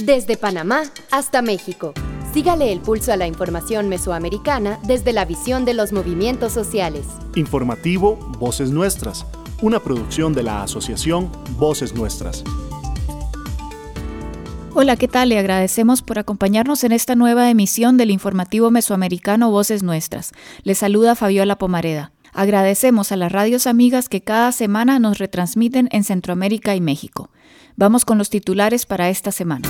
Desde Panamá hasta México. Sígale el pulso a la información mesoamericana desde la visión de los movimientos sociales. Informativo Voces Nuestras, una producción de la Asociación Voces Nuestras. Hola, ¿qué tal? Le agradecemos por acompañarnos en esta nueva emisión del informativo mesoamericano Voces Nuestras. Les saluda Fabiola Pomareda. Agradecemos a las radios amigas que cada semana nos retransmiten en Centroamérica y México. Vamos con los titulares para esta semana.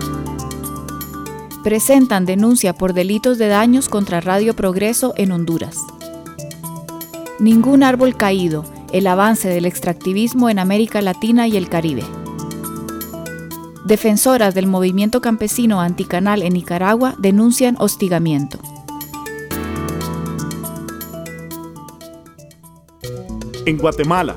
Presentan denuncia por delitos de daños contra Radio Progreso en Honduras. Ningún árbol caído, el avance del extractivismo en América Latina y el Caribe. Defensoras del movimiento campesino anticanal en Nicaragua denuncian hostigamiento. En Guatemala.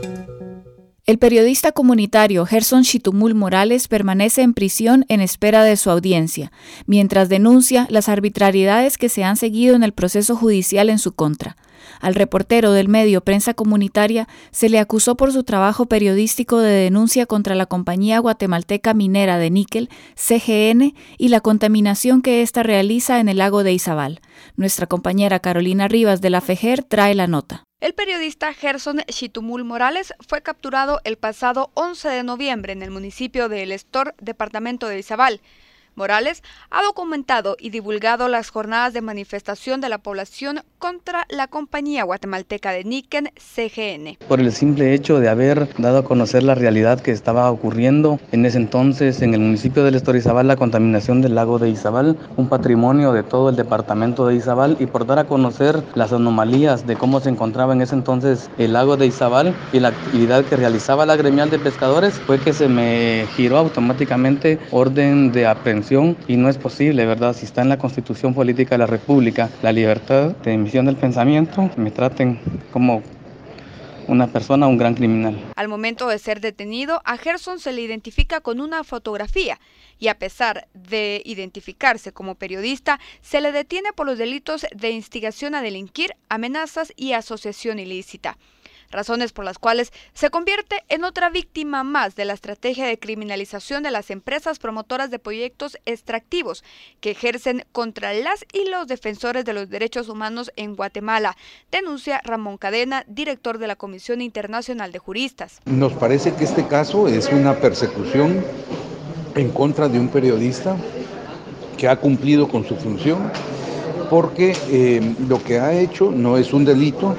El periodista comunitario Gerson Xitumul Morales permanece en prisión en espera de su audiencia, mientras denuncia las arbitrariedades que se han seguido en el proceso judicial en su contra. Al reportero del medio Prensa Comunitaria se le acusó por su trabajo periodístico de denuncia contra la compañía guatemalteca minera de níquel, CGN, y la contaminación que ésta realiza en el lago de Izabal. Nuestra compañera Carolina Rivas de la FEGER trae la nota. El periodista Gerson Xitumul Morales fue capturado el pasado 11 de noviembre en el municipio de El Estor, departamento de Izabal. Morales ha documentado y divulgado las jornadas de manifestación de la población contra la compañía guatemalteca de níquel CGN. Por el simple hecho de haber dado a conocer la realidad que estaba ocurriendo en ese entonces en el municipio del Estor Izabal, la contaminación del lago de Izabal, un patrimonio de todo el departamento de Izabal, y por dar a conocer las anomalías de cómo se encontraba en ese entonces el lago de Izabal y la actividad que realizaba la gremial de pescadores, fue que se me giró automáticamente orden de aprehensión. Y no es posible, ¿verdad? Si está en la Constitución Política de la República la libertad de emisión del pensamiento, me traten como una persona, un gran criminal. Al momento de ser detenido, a Gerson se le identifica con una fotografía y a pesar de identificarse como periodista, se le detiene por los delitos de instigación a delinquir, amenazas y asociación ilícita. Razones por las cuales se convierte en otra víctima más de la estrategia de criminalización de las empresas promotoras de proyectos extractivos que ejercen contra las y los defensores de los derechos humanos en Guatemala, denuncia Ramón Cadena, director de la Comisión Internacional de Juristas. Nos parece que este caso es una persecución en contra de un periodista que ha cumplido con su función, porque lo que ha hecho no es un delito.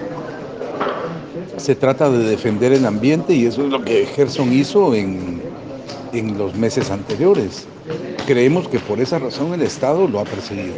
Se trata de defender el ambiente y eso es lo que Gerson hizo en los meses anteriores. Creemos que por esa razón el Estado lo ha perseguido.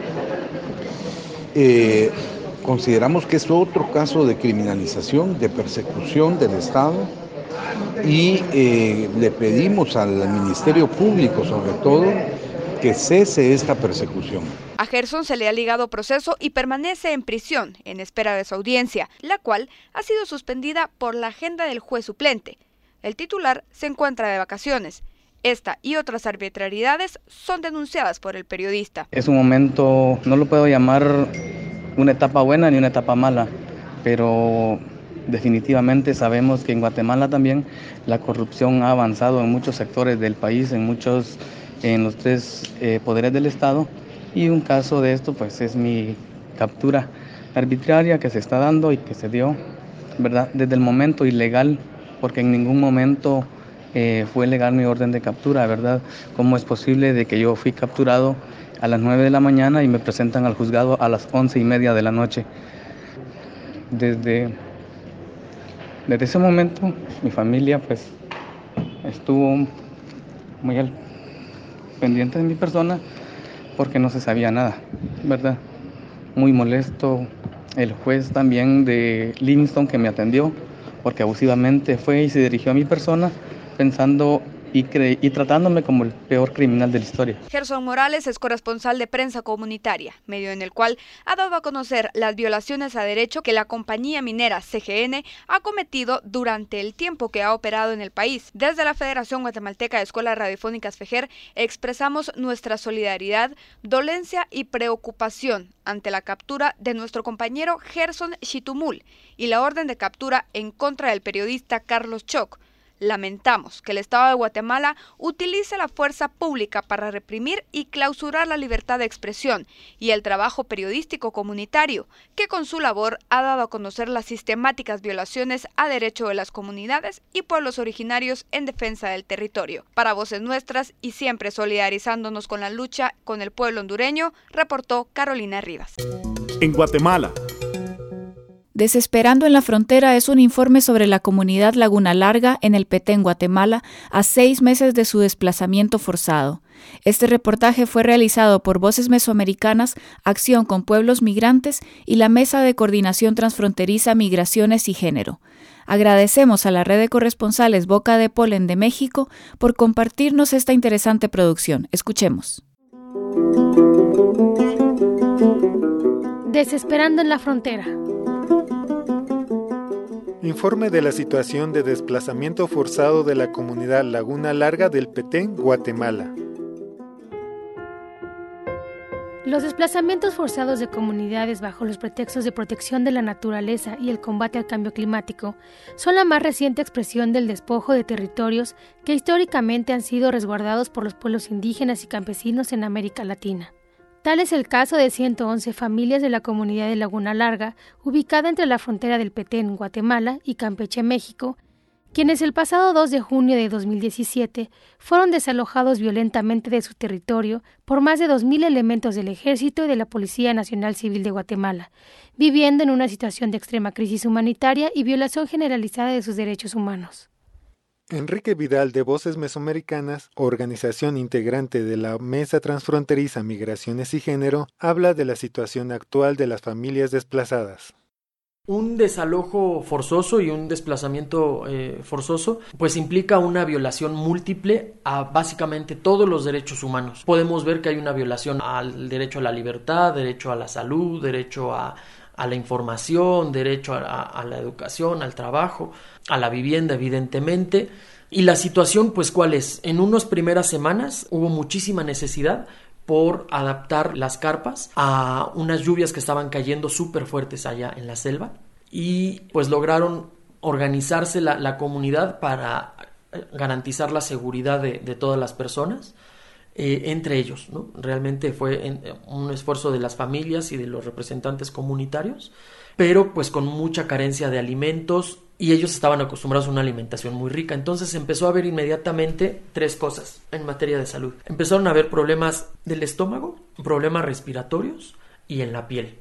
Consideramos que es otro caso de criminalización, de persecución del Estado y le pedimos al Ministerio Público, sobre todo, que cese esta persecución. A Gerson se le ha ligado proceso y permanece en prisión en espera de su audiencia, la cual ha sido suspendida por la agenda del juez suplente. El titular se encuentra de vacaciones. Esta y otras arbitrariedades son denunciadas por el periodista. Es un momento, no lo puedo llamar una etapa buena ni una etapa mala, pero definitivamente sabemos que en Guatemala también la corrupción ha avanzado en muchos sectores del país, en los tres poderes del Estado, y un caso de esto pues es mi captura arbitraria que se está dando y que se dio, ¿verdad?, desde el momento ilegal, porque en ningún momento fue legal mi orden de captura, ¿verdad? ¿Cómo es posible de que yo fui capturado a las 9 de la mañana y me presentan al juzgado a las 11:30 de la noche? Desde ese momento mi familia pues estuvo muy pendiente de mi persona porque no se sabía nada, ¿verdad? Muy molesto el juez también de Livingston que me atendió, porque abusivamente fue y se dirigió a mi persona pensando y tratándome como el peor criminal de la historia. Gerson Morales es corresponsal de Prensa Comunitaria, medio en el cual ha dado a conocer las violaciones a derecho que la compañía minera CGN ha cometido durante el tiempo que ha operado en el país. Desde la Federación Guatemalteca de Escuelas Radiofónicas FEGER expresamos nuestra solidaridad, dolencia y preocupación ante la captura de nuestro compañero Gerson Xitumul y la orden de captura en contra del periodista Carlos Choc. Lamentamos que el Estado de Guatemala utilice la fuerza pública para reprimir y clausurar la libertad de expresión y el trabajo periodístico comunitario, que con su labor ha dado a conocer las sistemáticas violaciones a derecho de las comunidades y pueblos originarios en defensa del territorio. Para Voces Nuestras y siempre solidarizándonos con la lucha con el pueblo hondureño, reportó Carolina Rivas. En Guatemala. Desesperando en la frontera es un informe sobre la comunidad Laguna Larga en el Petén, Guatemala, a 6 meses de su desplazamiento forzado. Este reportaje fue realizado por Voces Mesoamericanas, Acción con Pueblos Migrantes y la Mesa de Coordinación Transfronteriza Migraciones y Género. Agradecemos a la red de corresponsales Boca de Polen de México por compartirnos esta interesante producción. Escuchemos. Desesperando en la frontera. Informe de la situación de desplazamiento forzado de la comunidad Laguna Larga del Petén, Guatemala. Los desplazamientos forzados de comunidades bajo los pretextos de protección de la naturaleza y el combate al cambio climático son la más reciente expresión del despojo de territorios que históricamente han sido resguardados por los pueblos indígenas y campesinos en América Latina. Tal es el caso de 111 familias de la comunidad de Laguna Larga, ubicada entre la frontera del Petén, Guatemala, y Campeche, México, quienes el pasado 2 de junio de 2017 fueron desalojados violentamente de su territorio por más de 2.000 elementos del Ejército y de la Policía Nacional Civil de Guatemala, viviendo en una situación de extrema crisis humanitaria y violación generalizada de sus derechos humanos. Enrique Vidal, de Voces Mesoamericanas, organización integrante de la Mesa Transfronteriza Migraciones y Género, habla de la situación actual de las familias desplazadas. Un desalojo forzoso y un desplazamiento forzoso pues implica una violación múltiple a básicamente todos los derechos humanos. Podemos ver que hay una violación al derecho a la libertad, derecho a la salud, derecho a la información, derecho a la educación, al trabajo, a la vivienda, evidentemente. Y la situación, pues, ¿cuál es? En unas primeras semanas hubo muchísima necesidad por adaptar las carpas a unas lluvias que estaban cayendo súper fuertes allá en la selva y pues lograron organizarse la comunidad para garantizar la seguridad de todas las personas. Entre ellos, ¿no? Realmente fue un esfuerzo de las familias y de los representantes comunitarios, pero pues con mucha carencia de alimentos y ellos estaban acostumbrados a una alimentación muy rica. Entonces empezó a haber inmediatamente 3 cosas en materia de salud. Empezaron a haber problemas del estómago, problemas respiratorios y en la piel.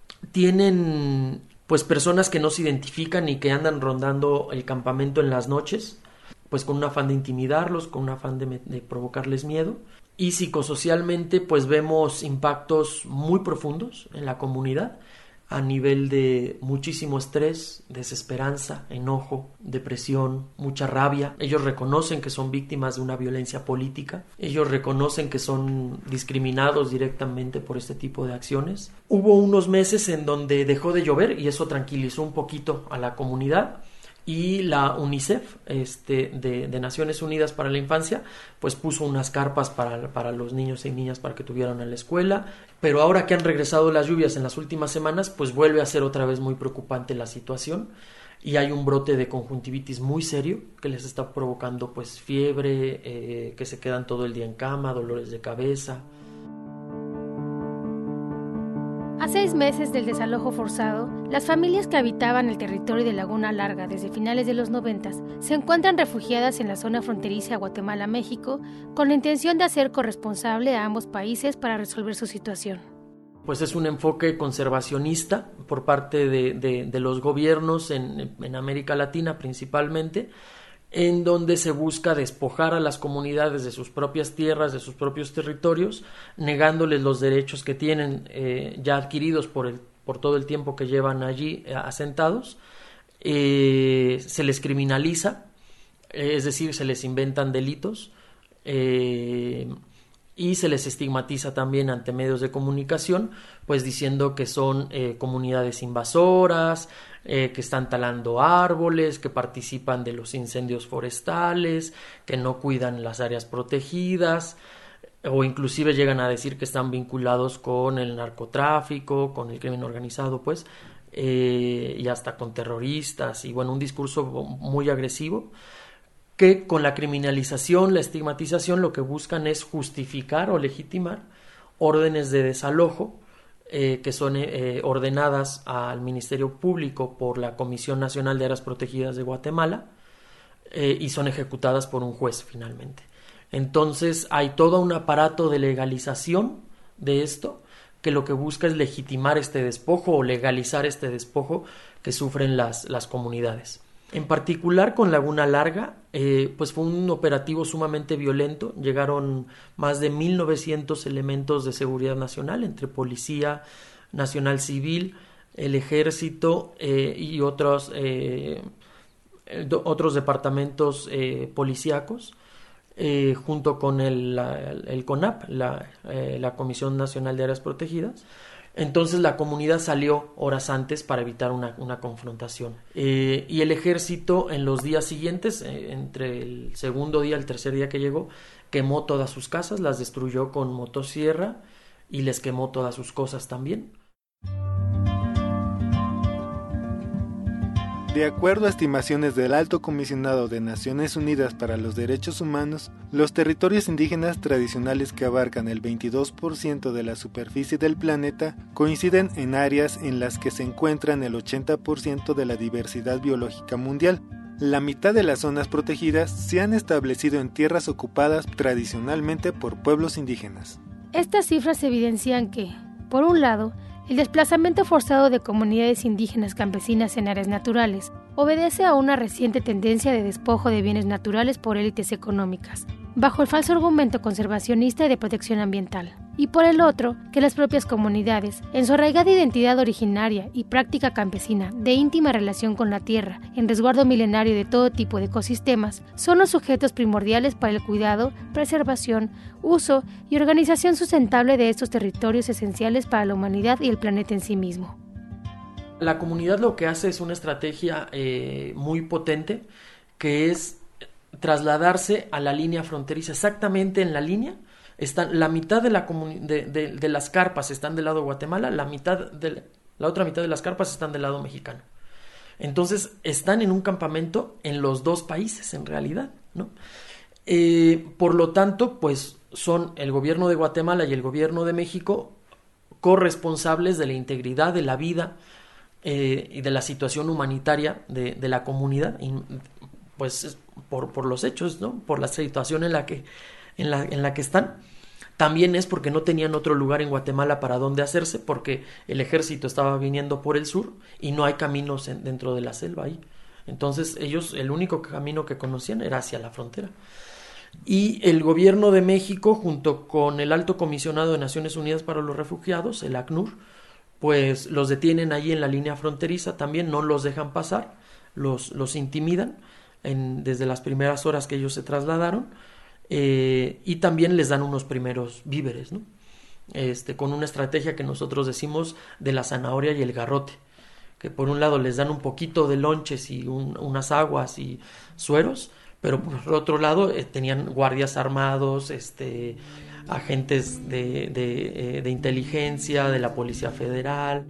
Tienen pues personas que no se identifican y que andan rondando el campamento en las noches, pues con un afán de intimidarlos, con un afán de provocarles miedo. Y psicosocialmente pues vemos impactos muy profundos en la comunidad a nivel de muchísimo estrés, desesperanza, enojo, depresión, mucha rabia. Ellos reconocen que son víctimas de una violencia política, ellos reconocen que son discriminados directamente por este tipo de acciones. Hubo unos meses en donde dejó de llover y eso tranquilizó un poquito a la comunidad. Y la UNICEF de Naciones Unidas para la Infancia pues puso unas carpas para los niños y niñas para que tuvieran a la escuela, pero ahora que han regresado las lluvias en las últimas semanas pues vuelve a ser otra vez muy preocupante la situación y hay un brote de conjuntivitis muy serio que les está provocando pues fiebre, que se quedan todo el día en cama, dolores de cabeza. A 6 meses del desalojo forzado, las familias que habitaban el territorio de Laguna Larga desde finales de los 90 se encuentran refugiadas en la zona fronteriza Guatemala-México con la intención de hacer corresponsable a ambos países para resolver su situación. Pues es un enfoque conservacionista por parte de los gobiernos en América Latina principalmente, en donde se busca despojar a las comunidades de sus propias tierras, de sus propios territorios, negándoles los derechos que tienen ya adquiridos por todo el tiempo que llevan allí asentados. Se les criminaliza, es decir, se les inventan delitos y se les estigmatiza también ante medios de comunicación, pues diciendo que son comunidades invasoras, que están talando árboles, que participan de los incendios forestales, que no cuidan las áreas protegidas, o inclusive llegan a decir que están vinculados con el narcotráfico, con el crimen organizado, pues, y hasta con terroristas, y bueno, un discurso muy agresivo. que con la criminalización, la estigmatización, lo que buscan es justificar o legitimar órdenes de desalojo que son ordenadas al Ministerio Público por la Comisión Nacional de Áreas Protegidas de Guatemala y son ejecutadas por un juez finalmente. Entonces hay todo un aparato de legalización de esto que lo que busca es legitimar este despojo o legalizar este despojo que sufren las comunidades. En particular con Laguna Larga, pues fue un operativo sumamente violento. Llegaron más de 1,900 elementos de seguridad nacional, entre Policía Nacional Civil, el Ejército y otros departamentos policíacos, junto con el CONAP, la Comisión Nacional de Áreas Protegidas. Entonces la comunidad salió horas antes para evitar una confrontación. Y el ejército en los días siguientes, entre el segundo día y el tercer día que llegó, quemó todas sus casas, las destruyó con motosierra y les quemó todas sus cosas también. De acuerdo a estimaciones del Alto Comisionado de Naciones Unidas para los Derechos Humanos, los territorios indígenas tradicionales que abarcan el 22% de la superficie del planeta coinciden en áreas en las que se encuentran el 80% de la diversidad biológica mundial. La mitad de las zonas protegidas se han establecido en tierras ocupadas tradicionalmente por pueblos indígenas. Estas cifras evidencian que, por un lado, el desplazamiento forzado de comunidades indígenas campesinas en áreas naturales obedece a una reciente tendencia de despojo de bienes naturales por élites económicas, bajo el falso argumento conservacionista y de protección ambiental. Y por el otro, que las propias comunidades, en su arraigada identidad originaria y práctica campesina de íntima relación con la tierra, en resguardo milenario de todo tipo de ecosistemas, son los sujetos primordiales para el cuidado, preservación, uso y organización sustentable de estos territorios esenciales para la humanidad y el planeta en sí mismo. La comunidad lo que hace es una estrategia muy potente, que es trasladarse a la línea fronteriza. Exactamente en la línea están la mitad de las carpas están del lado de Guatemala, la otra mitad de las carpas están del lado mexicano. Entonces están en un campamento en los dos países en realidad, ¿no? Por lo tanto, pues son el gobierno de Guatemala y el gobierno de México corresponsables de la integridad de la vida y de la situación humanitaria de la comunidad, y, pues por los hechos, ¿no? Por la situación en la que están. También es porque no tenían otro lugar en Guatemala para donde hacerse, porque el ejército estaba viniendo por el sur y no hay caminos dentro de la selva ahí. Entonces ellos, el único camino que conocían era hacia la frontera. Y el gobierno de México, junto con el Alto Comisionado de Naciones Unidas para los Refugiados, el ACNUR, pues los detienen allí en la línea fronteriza también, no los dejan pasar, los intimidan desde las primeras horas que ellos se trasladaron, y también les dan unos primeros víveres, ¿no? Con una estrategia que nosotros decimos de la zanahoria y el garrote, que por un lado les dan un poquito de lonches y unas aguas y sueros, pero por otro lado tenían guardias armados, agentes de inteligencia, de la Policía Federal.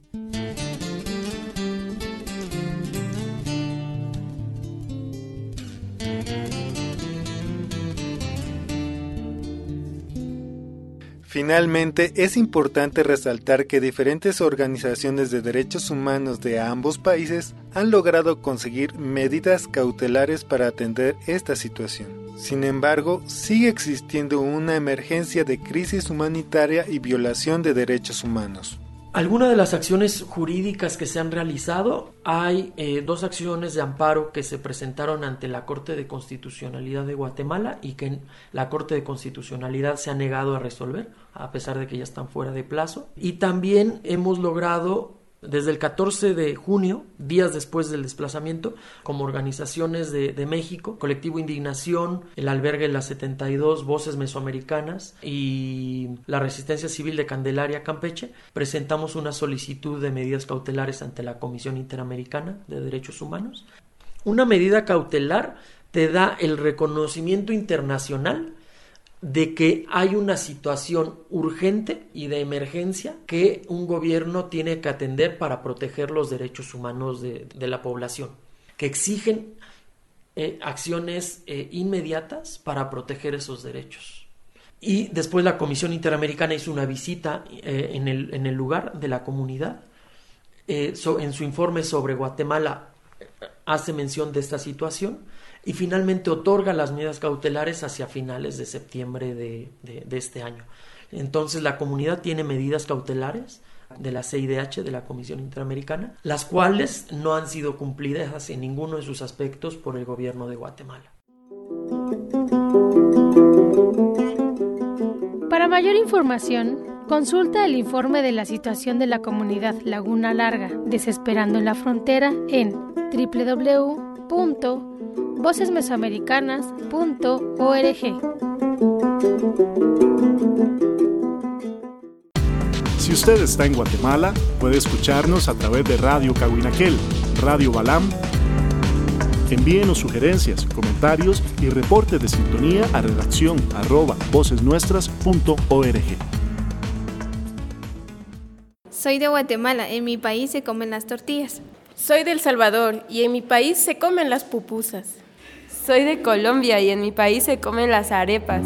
Finalmente, es importante resaltar que diferentes organizaciones de derechos humanos de ambos países han logrado conseguir medidas cautelares para atender esta situación. Sin embargo, sigue existiendo una emergencia de crisis humanitaria y violación de derechos humanos. Algunas de las acciones jurídicas que se han realizado, hay 2 acciones de amparo que se presentaron ante la Corte de Constitucionalidad de Guatemala y que la Corte de Constitucionalidad se ha negado a resolver, a pesar de que ya están fuera de plazo. Y también hemos logrado, desde el 14 de junio, días después del desplazamiento, como organizaciones de México, Colectivo Indignación, el Albergue de las 72 Voces Mesoamericanas y la Resistencia Civil de Candelaria, Campeche, presentamos una solicitud de medidas cautelares ante la Comisión Interamericana de Derechos Humanos. Una medida cautelar te da el reconocimiento internacional de que hay una situación urgente y de emergencia que un gobierno tiene que atender para proteger los derechos humanos de la población, que exigen acciones inmediatas para proteger esos derechos. Y después la Comisión Interamericana hizo una visita en el lugar de la comunidad. En su informe sobre Guatemala hace mención de esta situación y finalmente otorga las medidas cautelares hacia finales de septiembre de este año. Entonces la comunidad tiene medidas cautelares de la CIDH, de la Comisión Interamericana, las cuales no han sido cumplidas en ninguno de sus aspectos por el gobierno de Guatemala. Para mayor información, consulta el informe de la situación de la comunidad Laguna Larga, Desesperando en la Frontera en www.vocesmesoamericanas.org. Si usted está en Guatemala, puede escucharnos a través de Radio Cahuinaquel, Radio Balam. Envíenos sugerencias, comentarios y reportes de sintonía a redacción@vocesnuestras.org. Soy de Guatemala, en mi país se comen las tortillas. Soy de El Salvador y en mi país se comen las pupusas. Soy de Colombia y en mi país se comen las arepas.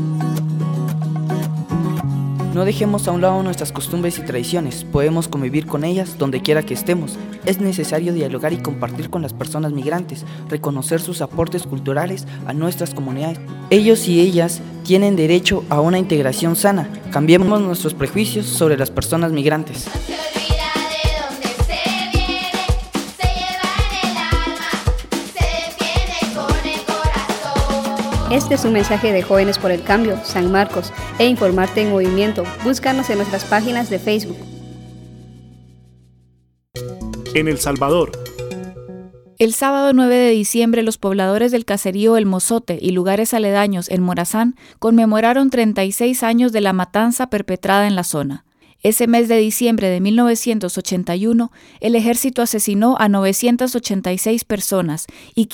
No dejemos a un lado nuestras costumbres y tradiciones, podemos convivir con ellas donde quiera que estemos. Es necesario dialogar y compartir con las personas migrantes, reconocer sus aportes culturales a nuestras comunidades. Ellos y ellas tienen derecho a una integración sana. Cambiemos nuestros prejuicios sobre las personas migrantes. Este es un mensaje de Jóvenes por el Cambio, San Marcos, e Informarte en Movimiento. Búscanos en nuestras páginas de Facebook. En El Salvador. El sábado 9 de diciembre, los pobladores del caserío El Mozote y lugares aledaños en Morazán conmemoraron 36 años de la matanza perpetrada en la zona. Ese mes de diciembre de 1981, el ejército asesinó a 986 personas y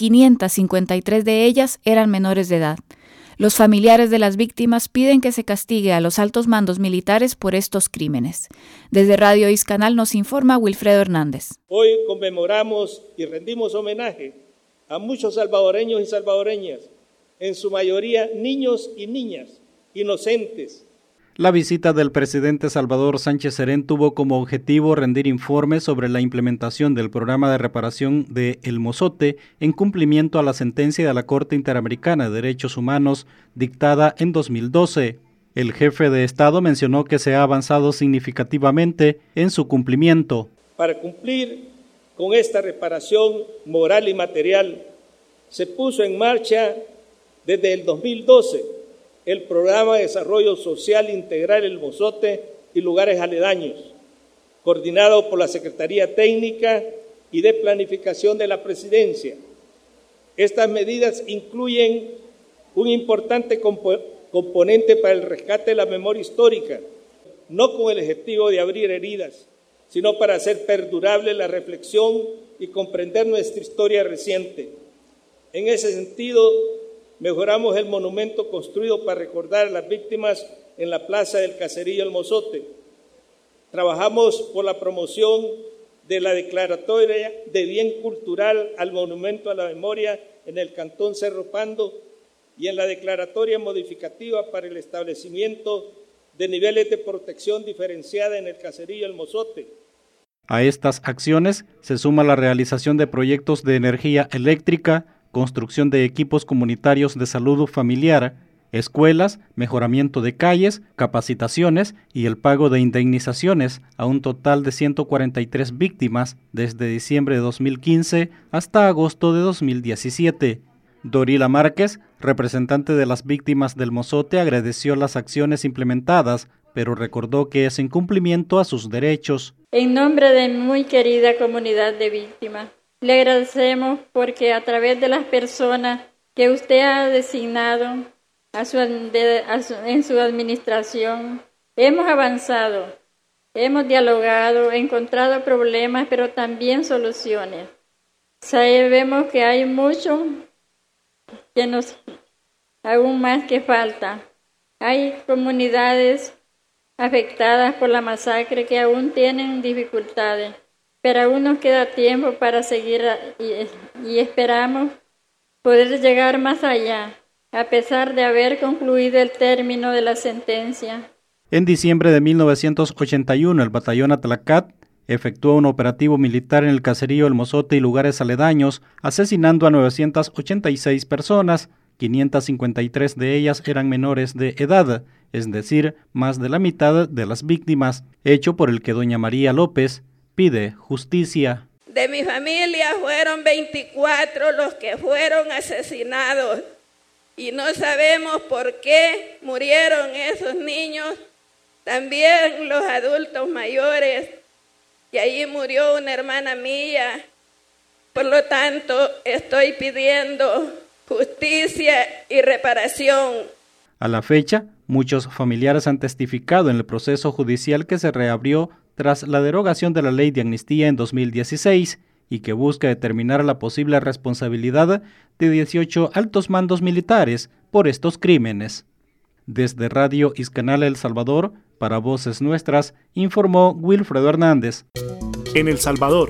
553 de ellas eran menores de edad. Los familiares de las víctimas piden que se castigue a los altos mandos militares por estos crímenes. Desde Radio Iscanal nos informa Wilfredo Hernández. Hoy conmemoramos y rendimos homenaje a muchos salvadoreños y salvadoreñas, en su mayoría niños y niñas inocentes. La visita del presidente Salvador Sánchez Serén tuvo como objetivo rendir informes sobre la implementación del programa de reparación de El Mozote en cumplimiento a la sentencia de la Corte Interamericana de Derechos Humanos dictada en 2012. El jefe de Estado mencionó que se ha avanzado significativamente en su cumplimiento. Para cumplir con esta reparación moral y material, se puso en marcha desde el 2012 el Programa de Desarrollo Social Integral El Mozote y lugares aledaños, coordinado por la Secretaría Técnica y de Planificación de la Presidencia. Estas medidas incluyen un importante componente para el rescate de la memoria histórica, no con el objetivo de abrir heridas, sino para hacer perdurable la reflexión y comprender nuestra historia reciente. En ese sentido, mejoramos el monumento construido para recordar a las víctimas en la plaza del caserío El Mozote. Trabajamos por la promoción de la declaratoria de bien cultural al monumento a la memoria en el cantón Cerro Pando y en la declaratoria modificativa para el establecimiento de niveles de protección diferenciada en el caserío El Mozote. A estas acciones se suma la realización de proyectos de energía eléctrica, construcción de equipos comunitarios de salud familiar, escuelas, mejoramiento de calles, capacitaciones y el pago de indemnizaciones a un total de 143 víctimas desde diciembre de 2015 hasta agosto de 2017. Dorila Márquez, representante de las víctimas del Mozote, agradeció las acciones implementadas, pero recordó que es en cumplimiento a sus derechos. En nombre de mi muy querida comunidad de víctimas, le agradecemos porque a través de las personas que usted ha designado en su administración, hemos avanzado, hemos dialogado, encontrado problemas, pero también soluciones. Sabemos que hay mucho aún más que falta. Hay comunidades afectadas por la masacre que aún tienen dificultades, pero aún nos queda tiempo para seguir y esperamos poder llegar más allá, a pesar de haber concluido el término de la sentencia. En diciembre de 1981, el batallón Atlacat efectuó un operativo militar en el caserío El Mozote y lugares aledaños, asesinando a 986 personas, 553 de ellas eran menores de edad, es decir, más de la mitad de las víctimas, hecho por el que doña María López pide justicia. De mi familia fueron 24 los que fueron asesinados y no sabemos por qué murieron esos niños, también los adultos mayores, y allí murió una hermana mía. Por lo tanto, estoy pidiendo justicia y reparación. A la fecha, muchos familiares han testificado en el proceso judicial que se reabrió tras la derogación de la ley de amnistía en 2016 y que busca determinar la posible responsabilidad de 18 altos mandos militares por estos crímenes. Desde Radio Iscanal El Salvador, para Voces Nuestras, informó Wilfredo Hernández. En El Salvador.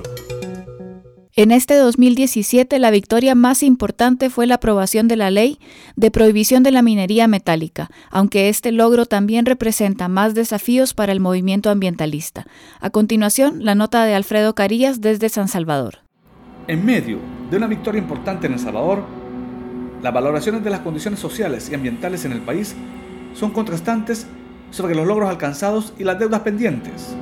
En este 2017, la victoria más importante fue la aprobación de la ley de prohibición de la minería metálica, aunque este logro también representa más desafíos para el movimiento ambientalista. A continuación, la nota de Alfredo Carías desde San Salvador. En medio de una victoria importante en El Salvador, las valoraciones de las condiciones sociales y ambientales en el país son contrastantes sobre los logros alcanzados y las deudas pendientes.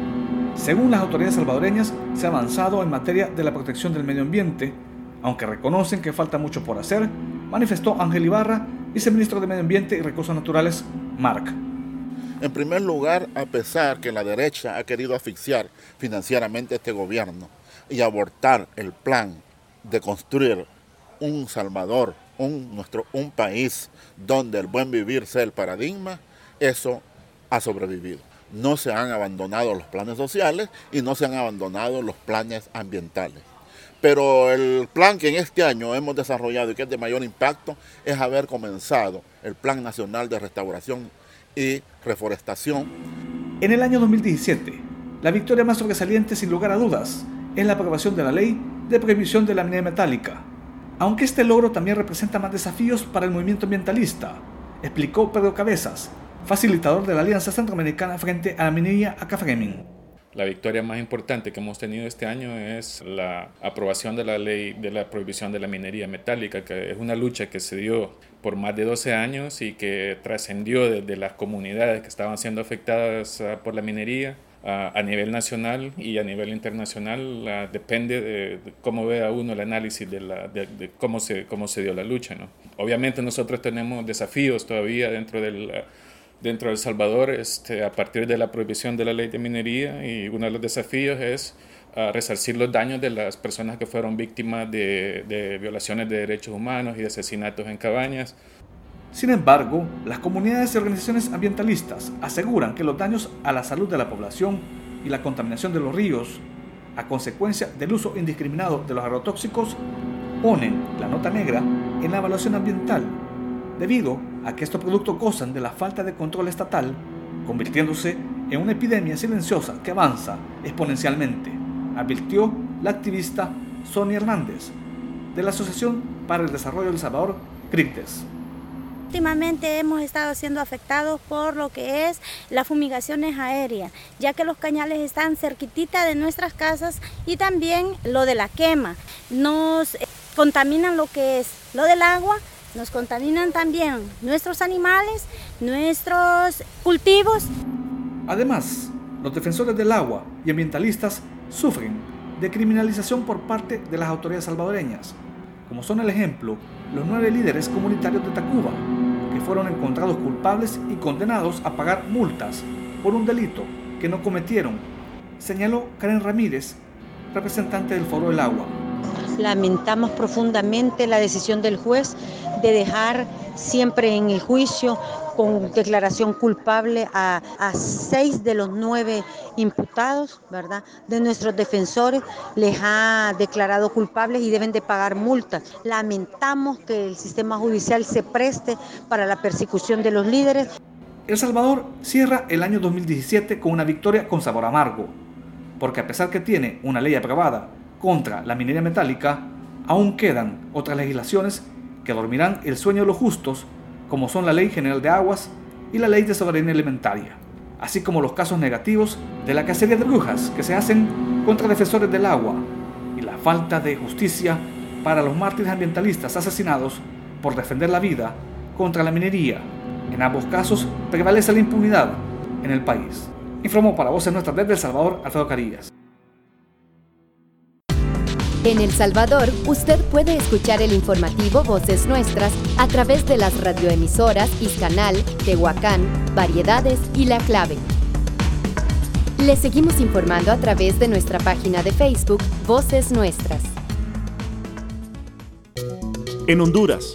Según las autoridades salvadoreñas, se ha avanzado en materia de la protección del medio ambiente, aunque reconocen que falta mucho por hacer, manifestó Ángel Ibarra, viceministro de Medio Ambiente y Recursos Naturales, MARC. En primer lugar, a pesar que la derecha ha querido asfixiar financieramente a este gobierno y abortar el plan de construir un Salvador, un país donde el buen vivir sea el paradigma, eso ha sobrevivido. No se han abandonado los planes sociales y no se han abandonado los planes ambientales. Pero el plan que en este año hemos desarrollado y que es de mayor impacto es haber comenzado el Plan Nacional de Restauración y Reforestación. En el año 2017, la victoria más sobresaliente, sin lugar a dudas, es la aprobación de la ley de prohibición de la minería metálica. Aunque este logro también representa más desafíos para el movimiento ambientalista, explicó Pedro Cabezas, facilitador de la Alianza Centroamericana frente a la minería ACAFREMIN. La victoria más importante que hemos tenido este año es la aprobación de la ley de la prohibición de la minería metálica, que es una lucha que se dio por más de 12 años y que trascendió desde las comunidades que estaban siendo afectadas por la minería a nivel nacional y a nivel internacional. Depende de cómo vea uno el análisis de cómo se dio la lucha, ¿no? Obviamente nosotros tenemos desafíos todavía dentro de El Salvador a partir de la prohibición de la ley de minería, y uno de los desafíos es resarcir los daños de las personas que fueron víctimas de violaciones de derechos humanos y de asesinatos en cabañas. Sin embargo, las comunidades y organizaciones ambientalistas aseguran que los daños a la salud de la población y la contaminación de los ríos a consecuencia del uso indiscriminado de los agrotóxicos ponen la nota negra en la evaluación ambiental, debido a que estos productos gozan de la falta de control estatal, convirtiéndose en una epidemia silenciosa que avanza exponencialmente, advirtió la activista Sonia Hernández, de la Asociación para el Desarrollo del Salvador, CRICTES. Últimamente hemos estado siendo afectados por lo que es las fumigaciones aéreas, ya que los cañales están cerquitita de nuestras casas, y también lo de la quema. Nos contaminan lo que es lo del agua, nos contaminan también nuestros animales, nuestros cultivos. Además, los defensores del agua y ambientalistas sufren de criminalización por parte de las autoridades salvadoreñas, como son el ejemplo los 9 líderes comunitarios de Tacuba, que fueron encontrados culpables y condenados a pagar multas por un delito que no cometieron, señaló Karen Ramírez, representante del Foro del Agua. Lamentamos profundamente la decisión del juez de dejar siempre en el juicio con declaración culpable a 6 de los 9 imputados, ¿verdad? De nuestros defensores les ha declarado culpables y deben de pagar multas. Lamentamos que el sistema judicial se preste para la persecución de los líderes. El Salvador cierra el año 2017 con una victoria con sabor amargo, porque a pesar que tiene una ley aprobada contra la minería metálica, aún quedan otras legislaciones que dormirán el sueño de los justos, como son la Ley General de Aguas y la Ley de Soberanía Alimentaria, así como los casos negativos de la cacería de brujas que se hacen contra defensores del agua y la falta de justicia para los mártires ambientalistas asesinados por defender la vida contra la minería. En ambos casos prevalece la impunidad en el país. Informó para Voces Nuestras desde El Salvador, Alfredo Carillas. En El Salvador, usted puede escuchar el informativo Voces Nuestras a través de las radioemisoras Izcanal, Tehuacán, Variedades y La Clave. Le seguimos informando a través de nuestra página de Facebook Voces Nuestras. En Honduras,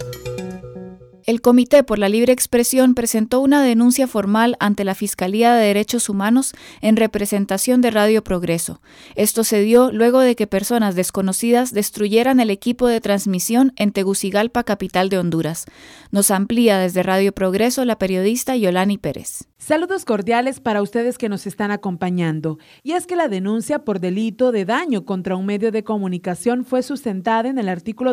el Comité por la Libre Expresión presentó una denuncia formal ante la Fiscalía de Derechos Humanos en representación de Radio Progreso. Esto se dio luego de que personas desconocidas destruyeran el equipo de transmisión en Tegucigalpa, capital de Honduras. Nos amplía desde Radio Progreso la periodista Yolani Pérez. Saludos cordiales para ustedes que nos están acompañando. Y es que la denuncia por delito de daño contra un medio de comunicación fue sustentada en el artículo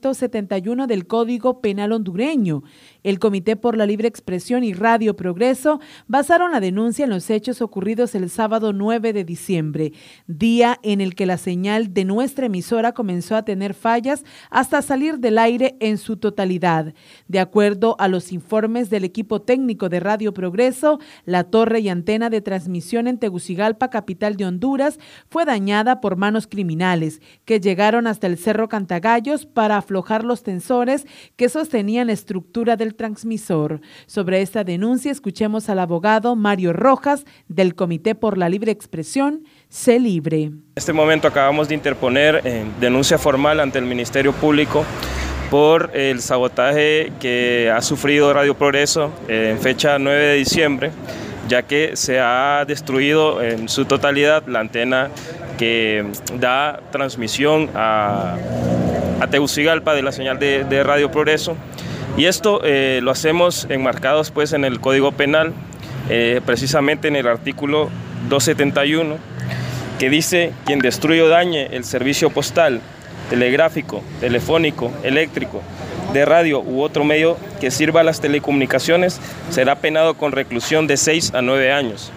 271 del Código Penal hondureño. El Comité por la Libre Expresión y Radio Progreso basaron la denuncia en los hechos ocurridos el sábado 9 de diciembre, día en el que la señal de nuestra emisora comenzó a tener fallas hasta salir del aire en su totalidad. De acuerdo a los informes del equipo técnico de Radio Progreso, la torre y antena de transmisión en Tegucigalpa, capital de Honduras, fue dañada por manos criminales que llegaron hasta el Cerro Cantagallos para aflojar los tensores que sostenían la estructura del transmisor. Sobre esta denuncia, escuchemos al abogado Mario Rojas del Comité por la Libre Expresión, Sé Libre. En este momento acabamos de interponer denuncia formal ante el Ministerio Público por el sabotaje que ha sufrido Radio Progreso en fecha 9 de diciembre, ya que se ha destruido en su totalidad la antena que da transmisión a Tegucigalpa de la señal de Radio Progreso. Y esto lo hacemos enmarcados pues en el Código Penal, precisamente en el artículo 271, que dice: quien destruye o dañe el servicio postal, telegráfico, telefónico, eléctrico, de radio u otro medio que sirva a las telecomunicaciones será penado con reclusión de 6 a 9 años.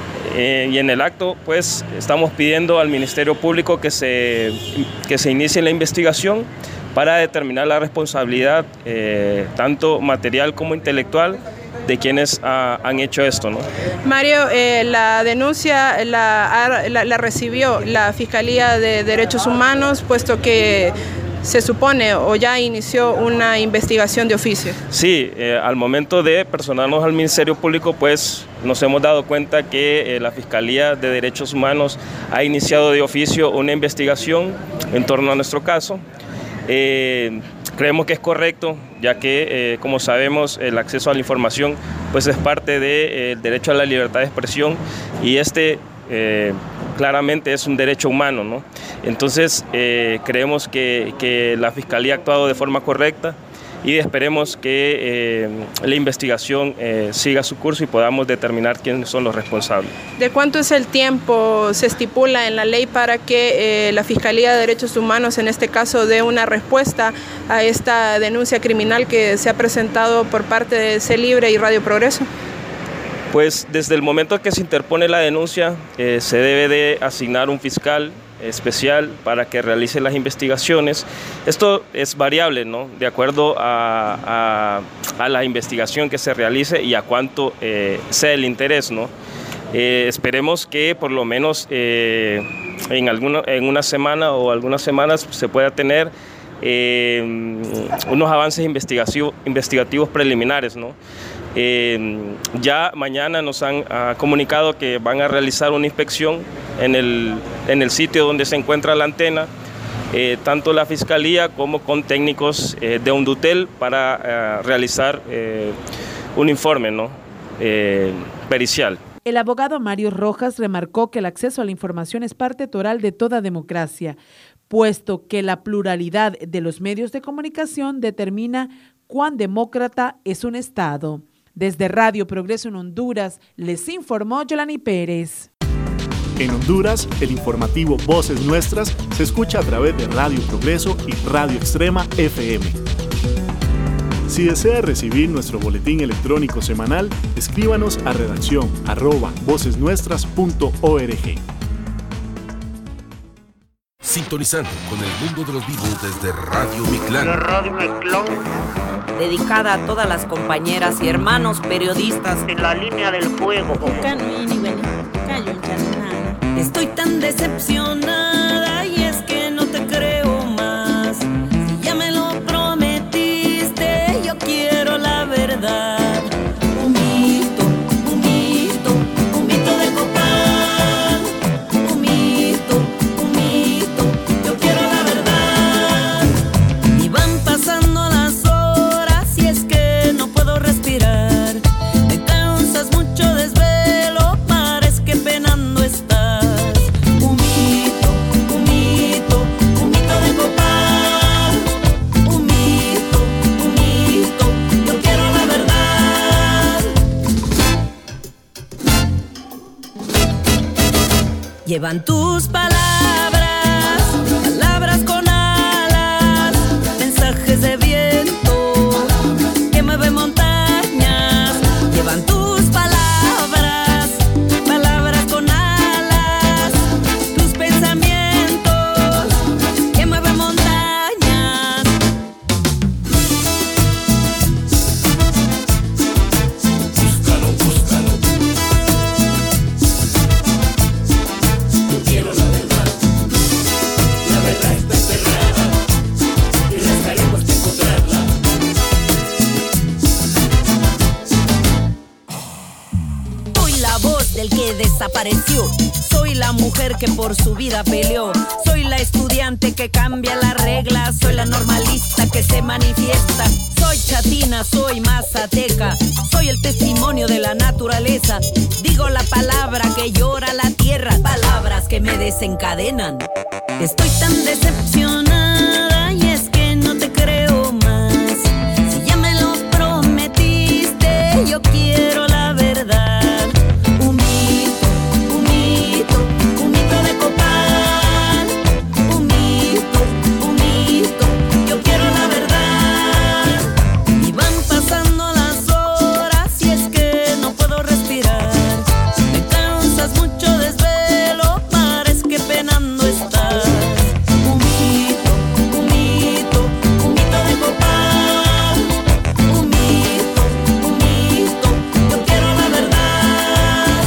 Y en el acto pues estamos pidiendo al Ministerio Público que se inicie la investigación para determinar la responsabilidad tanto material como intelectual de quienes han hecho esto, ¿no? Mario, la denuncia la recibió la Fiscalía de Derechos Humanos, puesto que se supone o ya inició una investigación de oficio. Sí, al momento de personarnos al Ministerio Público, pues nos hemos dado cuenta que la Fiscalía de Derechos Humanos ha iniciado de oficio una investigación en torno a nuestro caso. Creemos que es correcto, ya que, como sabemos, el acceso a la información pues es parte del derecho a la libertad de expresión y claramente es un derecho humano, ¿no? Entonces, creemos que la Fiscalía ha actuado de forma correcta y esperemos que la investigación siga su curso y podamos determinar quiénes son los responsables. ¿De cuánto es el tiempo se estipula en la ley para que la Fiscalía de Derechos Humanos, en este caso, dé una respuesta a esta denuncia criminal que se ha presentado por parte de Sé Libre y Radio Progreso? Pues desde el momento que se interpone la denuncia, se debe de asignar un fiscal especial para que realice las investigaciones. Esto es variable, ¿no? De acuerdo a la investigación que se realice y a cuánto sea el interés, ¿no? Esperemos que por lo menos en una semana o algunas semanas se pueda tener unos avances investigativos preliminares, ¿no? Ya mañana nos han comunicado que van a realizar una inspección en el sitio donde se encuentra la antena, tanto la Fiscalía como con técnicos de Hondutel para realizar un informe, ¿no? Pericial. El abogado Mario Rojas remarcó que el acceso a la información es parte toral de toda democracia, puesto que la pluralidad de los medios de comunicación determina cuán demócrata es un Estado. Desde Radio Progreso en Honduras, les informó Yolani Pérez. En Honduras, el informativo Voces Nuestras se escucha a través de Radio Progreso y Radio Extrema FM. Si desea recibir nuestro boletín electrónico semanal, escríbanos a redacción@vocesnuestras.org. Sintonizando con el mundo de los vivos desde Radio Mictlán. La Radio Mictlán. Dedicada a todas las compañeras y hermanos periodistas en la línea del fuego. Estoy tan decepcionada y es que no te creo más. Si ya me lo prometiste, yo quiero la verdad. Un mito de copal. Un mito, yo quiero la verdad. Y van pasando las horas y es que no puedo respirar. Me causas mucho desvelo, parece que penando estás. Llevan tus palabras, palabras con alas, mensajes de viento que mueven montañas. Llevan tus palabras, palabras con alas, tus pensamientos que mueven montañas. Búscalo. Quiero la verdad está enterrada y rezaremos de encontrarla. Soy la voz del que desapareció, soy la mujer que por su vida peleó, soy la estudiante que cambia las reglas, soy la normalista que se manifiesta, soy chatina, soy mazateca, soy el testimonio de la naturaleza, digo la palabra que llora la tierra, palabras que me desencadenan. Estoy tan decepcionada y es que no te creo más. Si ya me lo prometiste, yo quiero la verdad. Un mito de copal. Un mito, yo quiero la verdad. Y van pasando las horas y es que no puedo respirar. Me causas mucho desvelo, parece que penando estás. Un mito de copal. Un mito, yo quiero la verdad.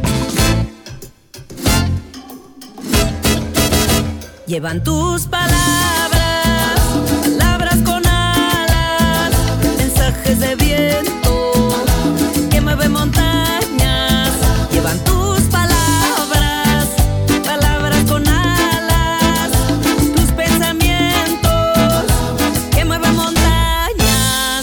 Llevan tus palabras, palabras con alas, mensajes de viento que mueven montañas. Llevan tus palabras, palabras con alas, tus pensamientos que mueven montañas.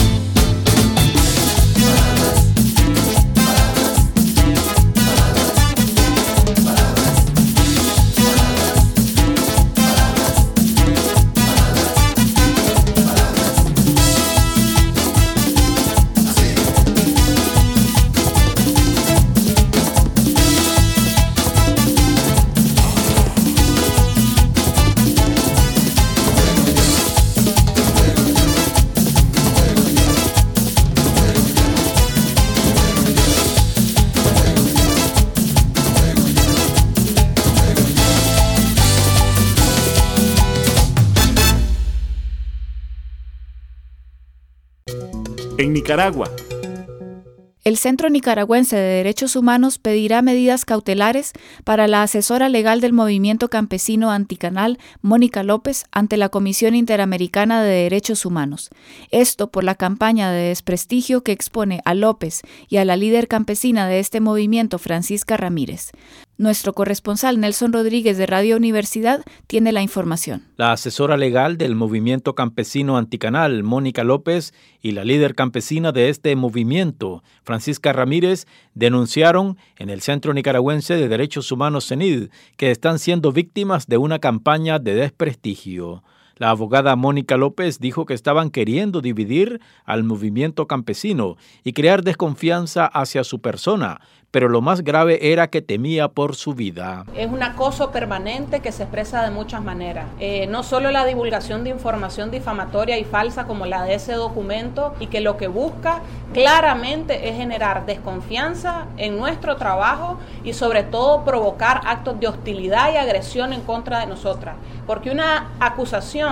En Nicaragua, El Centro Nicaragüense de Derechos Humanos pedirá medidas cautelares para la asesora legal del Movimiento Campesino Anticanal, Mónica López, ante la Comisión Interamericana de Derechos Humanos. Esto por la campaña de desprestigio que expone a López y a la líder campesina de este movimiento, Francisca Ramírez. Nuestro corresponsal Nelson Rodríguez de Radio Universidad tiene la información. La asesora legal del Movimiento Campesino Anticanal, Mónica López, y la líder campesina de este movimiento, Francisca Ramírez, denunciaron en el Centro Nicaragüense de Derechos Humanos, CENID, que están siendo víctimas de una campaña de desprestigio. La abogada Mónica López dijo que estaban queriendo dividir al movimiento campesino y crear desconfianza hacia su persona, pero lo más grave era que temía por su vida. Es un acoso permanente que se expresa de muchas maneras. No solo la divulgación de información difamatoria y falsa como la de ese documento, y que lo que busca claramente es generar desconfianza en nuestro trabajo y sobre todo provocar actos de hostilidad y agresión en contra de nosotras. Porque una acusación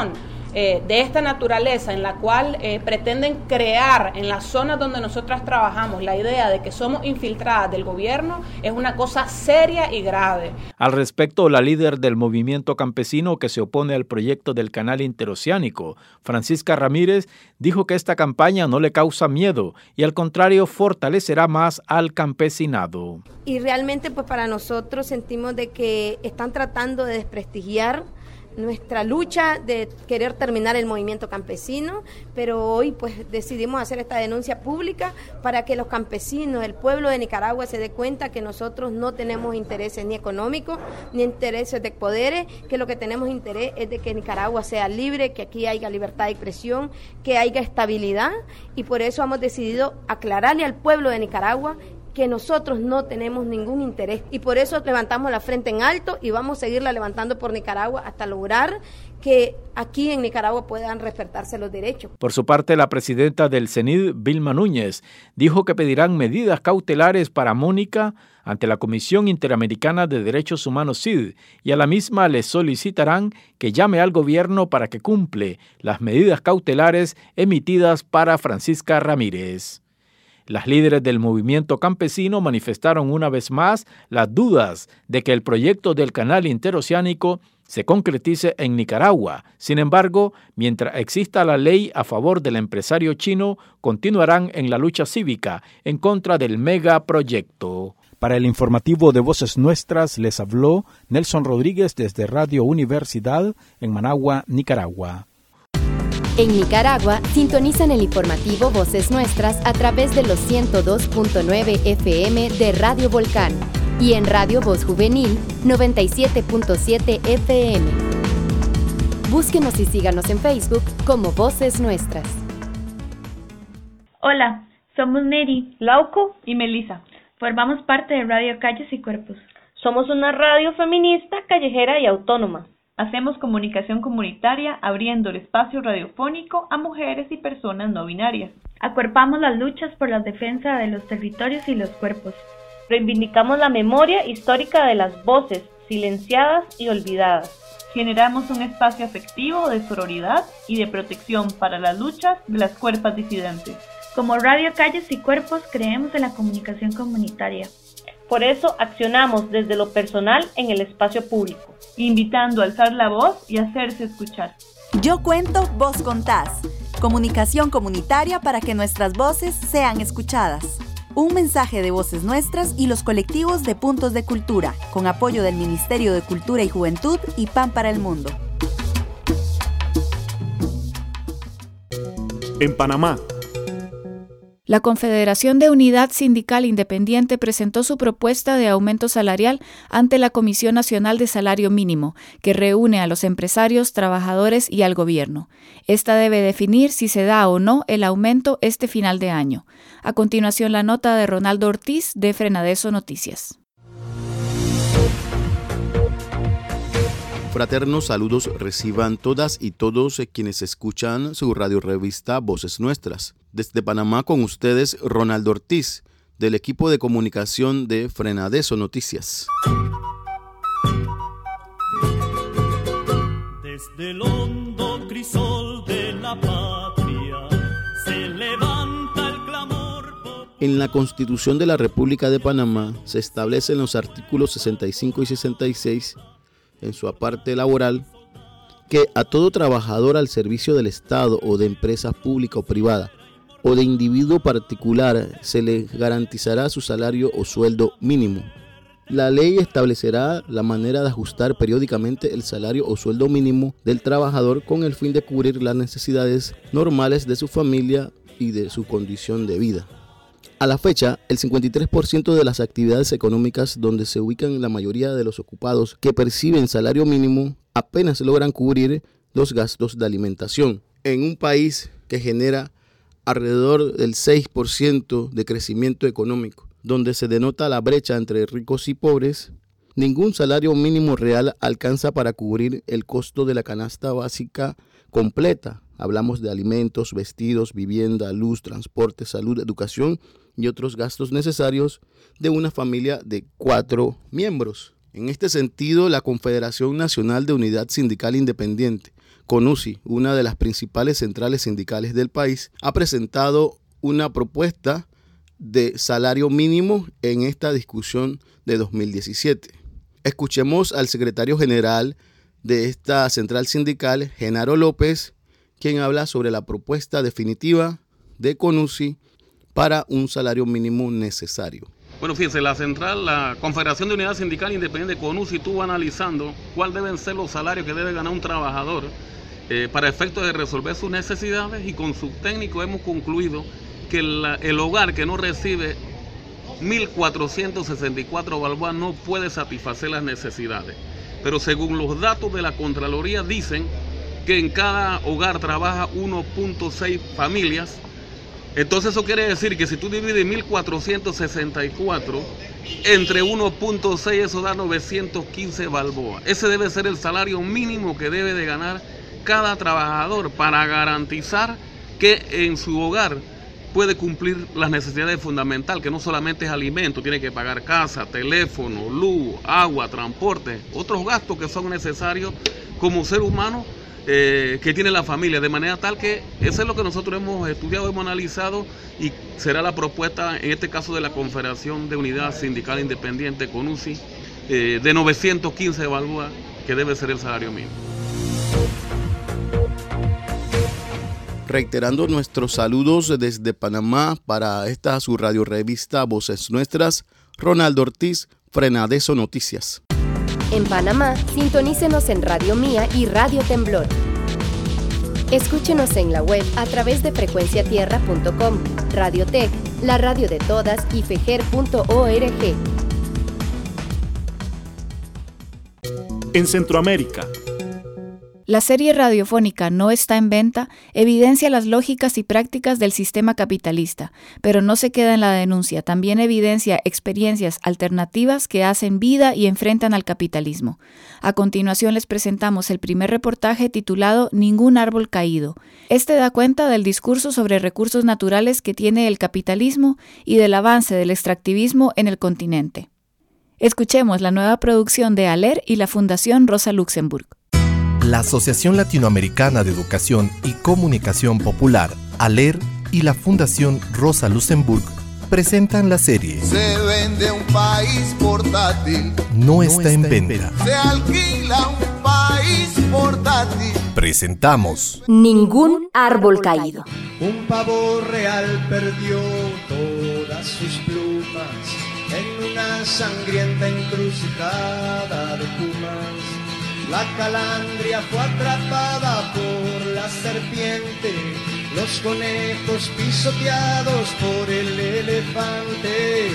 de esta naturaleza en la cual pretenden crear en las zonas donde nosotras trabajamos la idea de que somos infiltradas del gobierno es una cosa seria y grave. Al respecto, la líder del movimiento campesino que se opone al proyecto del canal interoceánico, Francisca Ramírez, dijo que esta campaña no le causa miedo y al contrario fortalecerá más al campesinado. Y realmente pues para nosotros sentimos de que están tratando de desprestigiar nuestra lucha de querer terminar el movimiento campesino, pero hoy pues decidimos hacer esta denuncia pública para que los campesinos, el pueblo de Nicaragua se dé cuenta que nosotros no tenemos intereses ni económicos, ni intereses de poderes, que lo que tenemos interés es de que Nicaragua sea libre, que aquí haya libertad de expresión, que haya estabilidad, y por eso hemos decidido aclararle al pueblo de Nicaragua que nosotros no tenemos ningún interés y por eso levantamos la frente en alto y vamos a seguirla levantando por Nicaragua hasta lograr que aquí en Nicaragua puedan respetarse los derechos. Por su parte, la presidenta del CENID, Vilma Núñez, dijo que pedirán medidas cautelares para Mónica ante la Comisión Interamericana de Derechos Humanos CID y a la misma le solicitarán que llame al gobierno para que cumple las medidas cautelares emitidas para Francisca Ramírez. Las líderes del movimiento campesino manifestaron una vez más las dudas de que el proyecto del canal interoceánico se concretice en Nicaragua. Sin embargo, mientras exista la ley a favor del empresario chino, continuarán en la lucha cívica en contra del megaproyecto. Para el informativo de Voces Nuestras les habló Nelson Rodríguez desde Radio Universidad en Managua, Nicaragua. En Nicaragua, sintonizan el informativo Voces Nuestras a través de los 102.9 FM de Radio Volcán y en Radio Voz Juvenil 97.7 FM. Búsquenos y síganos en Facebook como Voces Nuestras. Hola, somos Neri, Lauco y Melissa. Formamos parte de Radio Calles y Cuerpos. Somos una radio feminista, callejera y autónoma. Hacemos comunicación comunitaria abriendo el espacio radiofónico a mujeres y personas no binarias. Acuerpamos las luchas por la defensa de los territorios y los cuerpos. Reivindicamos la memoria histórica de las voces silenciadas y olvidadas. Generamos un espacio afectivo de sororidad y de protección para las luchas de las cuerpas disidentes. Como Radio Calles y Cuerpos creemos en la comunicación comunitaria. Por eso accionamos desde lo personal en el espacio público, invitando a alzar la voz y hacerse escuchar. Yo cuento, vos contás. Comunicación comunitaria para que nuestras voces sean escuchadas. Un mensaje de Voces Nuestras y los colectivos de Puntos de Cultura, con apoyo del Ministerio de Cultura y Juventud y Pan para el Mundo. En Panamá, la Confederación de Unidad Sindical Independiente presentó su propuesta de aumento salarial ante la Comisión Nacional de Salario Mínimo, que reúne a los empresarios, trabajadores y al gobierno. Esta debe definir si se da o no el aumento este final de año. A continuación, la nota de Ronaldo Ortiz de Frenadeso Noticias. Fraternos saludos reciban todas y todos quienes escuchan su radio revista Voces Nuestras. Desde Panamá con ustedes Ronaldo Ortiz, del equipo de comunicación de Frenadeso Noticias. Desde el hondo crisol de la patria se levanta el clamor. En la Constitución de la República de Panamá se establecen los artículos 65 y 66 en su parte laboral, que a todo trabajador al servicio del Estado o de empresa pública o privada o de individuo particular se le garantizará su salario o sueldo mínimo. La ley establecerá la manera de ajustar periódicamente el salario o sueldo mínimo del trabajador con el fin de cubrir las necesidades normales de su familia y de su condición de vida. A la fecha, el 53% de las actividades económicas donde se ubican la mayoría de los ocupados que perciben salario mínimo apenas logran cubrir los gastos de alimentación. En un país que genera alrededor del 6% de crecimiento económico, donde se denota la brecha entre ricos y pobres, ningún salario mínimo real alcanza para cubrir el costo de la canasta básica completa. Hablamos de alimentos, vestidos, vivienda, luz, transporte, salud, educación y otros gastos necesarios de una familia de 4 miembros. En este sentido, la Confederación Nacional de Unidad Sindical Independiente, CONUSI, una de las principales centrales sindicales del país, ha presentado una propuesta de salario mínimo en esta discusión de 2017. Escuchemos al secretario general de esta central sindical, Genaro López, quien habla sobre la propuesta definitiva de CONUSI para un salario mínimo necesario. Bueno, fíjense, la Confederación de Unidad Sindical Independiente CONUSI estuvo analizando cuáles deben ser los salarios que debe ganar un trabajador para efectos de resolver sus necesidades, y con su técnico hemos concluido que el hogar que no recibe 1.464 balboas no puede satisfacer las necesidades. Pero según los datos de la Contraloría dicen que en cada hogar trabaja 1.6 familias. Entonces eso quiere decir que si tú divides 1.464 entre 1.6, eso da 915 balboas. Ese debe ser el salario mínimo que debe de ganar cada trabajador para garantizar que en su hogar puede cumplir las necesidades fundamentales, que no solamente es alimento, tiene que pagar casa, teléfono, luz, agua, transporte, otros gastos que son necesarios como ser humano que tiene la familia, de manera tal que eso es lo que nosotros hemos estudiado, hemos analizado, y será la propuesta, en este caso de la Confederación de Unidad Sindical Independiente, CONUSI, de 915 balboas, que debe ser el salario mínimo. Reiterando nuestros saludos desde Panamá para esta su radio revista Voces Nuestras, Ronaldo Ortiz, Frenadeso Noticias. En Panamá, sintonícenos en Radio Mía y Radio Temblor. Escúchenos en la web a través de frecuenciatierra.com, Radiotech, la radio de todas, y fejer.org. En Centroamérica. La serie radiofónica No está en venta evidencia las lógicas y prácticas del sistema capitalista, pero no se queda en la denuncia, también evidencia experiencias alternativas que hacen vida y enfrentan al capitalismo. A continuación les presentamos el primer reportaje titulado Ningún árbol caído. Este da cuenta del discurso sobre recursos naturales que tiene el capitalismo y del avance del extractivismo en el continente. Escuchemos la nueva producción de ALER y la Fundación Rosa Luxemburg. La Asociación Latinoamericana de Educación y Comunicación Popular, ALER, y la Fundación Rosa Luxemburg presentan la serie Se vende un país portátil. No está en venta. Se alquila un país portátil. Presentamos Ningún árbol caído. Un pavo real perdió todas sus plumas en una sangrienta encrucijada de pumas. La calandria fue atrapada por la serpiente, los conejos pisoteados por el elefante.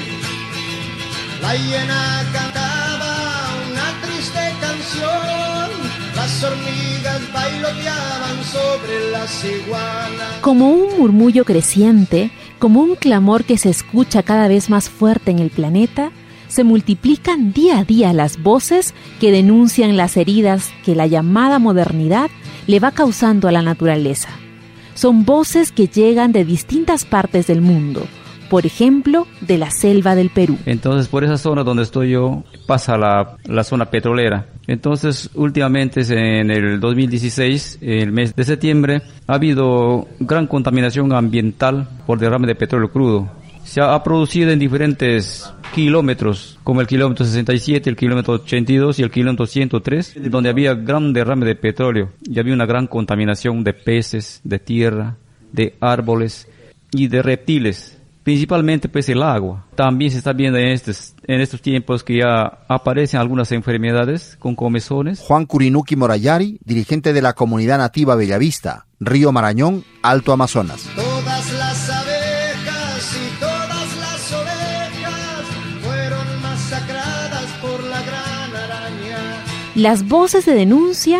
La hiena cantaba una triste canción, las hormigas bailoteaban sobre las iguanas. Como un murmullo creciente, como un clamor que se escucha cada vez más fuerte en el planeta, se multiplican día a día las voces que denuncian las heridas que la llamada modernidad le va causando a la naturaleza. Son voces que llegan de distintas partes del mundo, por ejemplo, de la selva del Perú. Entonces, por esa zona donde estoy yo, pasa la zona petrolera. Entonces, últimamente, en el 2016, el mes de septiembre, ha habido gran contaminación ambiental por derrame de petróleo crudo. Se ha producido en diferentes kilómetros, como el kilómetro 67, el kilómetro 82 y el kilómetro 103, donde había gran derrame de petróleo y había una gran contaminación de peces, de tierra, de árboles y de reptiles, principalmente pues el agua. También se está viendo en estos tiempos que ya aparecen algunas enfermedades con comezones. Juan Curinuki Morayari, dirigente de la comunidad nativa Bellavista, Río Marañón, Alto Amazonas. Todas las abejas y todas las ovejas fueron masacradas por la gran araña. Las voces de denuncia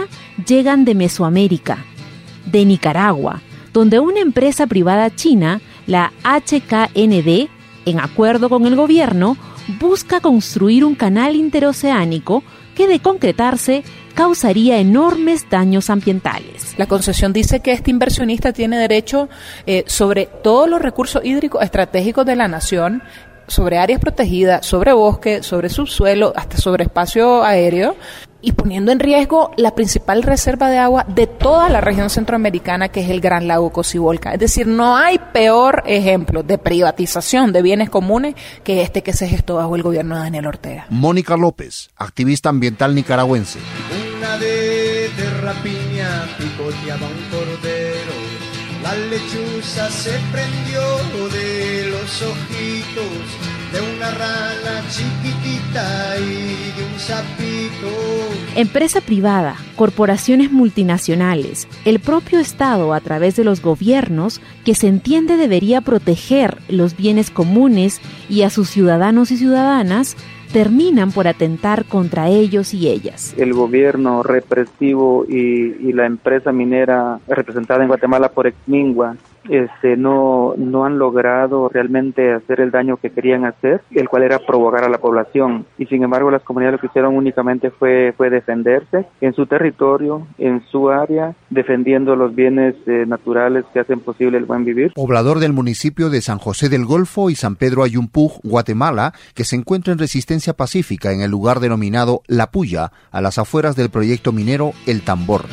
llegan de Mesoamérica, de Nicaragua, donde una empresa privada china, la HKND, en acuerdo con el gobierno, busca construir un canal interoceánico que, de concretarse, causaría enormes daños ambientales. La concesión dice que este inversionista tiene derecho sobre todos los recursos hídricos estratégicos de la nación, sobre áreas protegidas, sobre bosque, sobre subsuelo, hasta sobre espacio aéreo, y poniendo en riesgo la principal reserva de agua de toda la región centroamericana, que es el Gran Lago Cocibolca. Es decir, no hay peor ejemplo de privatización de bienes comunes que este que se gestó bajo el gobierno de Daniel Ortega. Mónica López, activista ambiental nicaragüense. Una de rapiña picoteaba un cordero, la lechuza se prendió de los ojitos de una rana chiquitita y de un sapito. Empresa privada, corporaciones multinacionales, el propio Estado a través de los gobiernos, que se entiende debería proteger los bienes comunes y a sus ciudadanos y ciudadanas, terminan por atentar contra ellos y ellas. El gobierno represivo y la empresa minera representada en Guatemala por Exmingua no han logrado realmente hacer el daño que querían hacer, el cual era provocar a la población, y sin embargo las comunidades lo que hicieron únicamente fue defenderse en su territorio, en su área, defendiendo los bienes naturales que hacen posible el buen vivir. Poblador del municipio de San José del Golfo y San Pedro Ayumpug, Guatemala, que se encuentra en resistencia pacífica en el lugar denominado La Puya, a las afueras del proyecto minero El Tambor.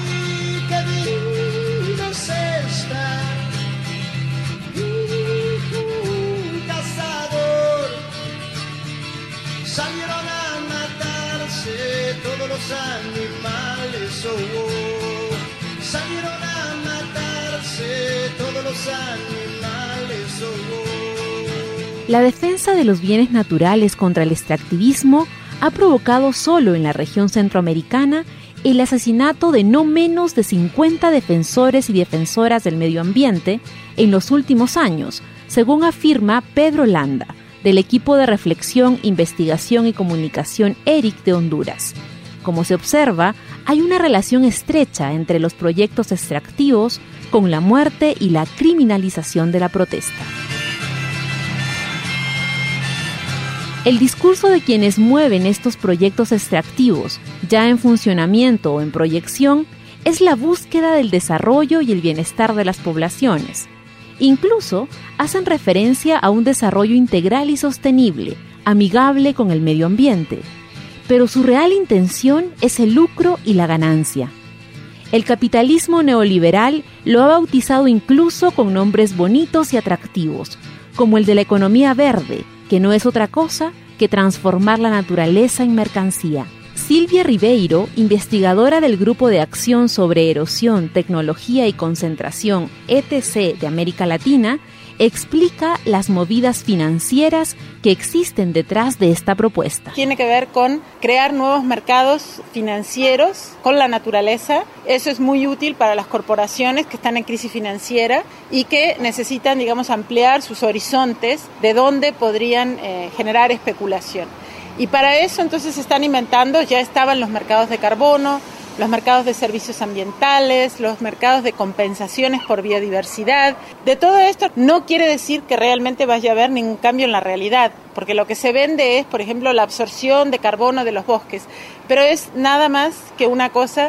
Animales, salieron a matarse todos los animales. La defensa de los bienes naturales contra el extractivismo ha provocado solo en la región centroamericana el asesinato de no menos de 50 defensores y defensoras del medio ambiente en los últimos años, según afirma Pedro Landa, del equipo de reflexión, investigación y comunicación ERIC de Honduras. Como se observa, hay una relación estrecha entre los proyectos extractivos con la muerte y la criminalización de la protesta. El discurso de quienes mueven estos proyectos extractivos, ya en funcionamiento o en proyección, es la búsqueda del desarrollo y el bienestar de las poblaciones. Incluso hacen referencia a un desarrollo integral y sostenible, amigable con el medio ambiente. Pero su real intención es el lucro y la ganancia. El capitalismo neoliberal lo ha bautizado incluso con nombres bonitos y atractivos, como el de la economía verde, que no es otra cosa que transformar la naturaleza en mercancía. Silvia Ribeiro, investigadora del Grupo de Acción sobre Erosión, Tecnología y Concentración, ETC de América Latina, explica las movidas financieras que existen detrás de esta propuesta. Tiene que ver con crear nuevos mercados financieros con la naturaleza. Eso es muy útil para las corporaciones que están en crisis financiera y que necesitan, ampliar sus horizontes de dónde podrían generar especulación. Y para eso entonces se están inventando, ya estaban los mercados de carbono, los mercados de servicios ambientales, los mercados de compensaciones por biodiversidad. De todo esto no quiere decir que realmente vaya a haber ningún cambio en la realidad, porque lo que se vende es, por ejemplo, la absorción de carbono de los bosques, pero es nada más que una cosa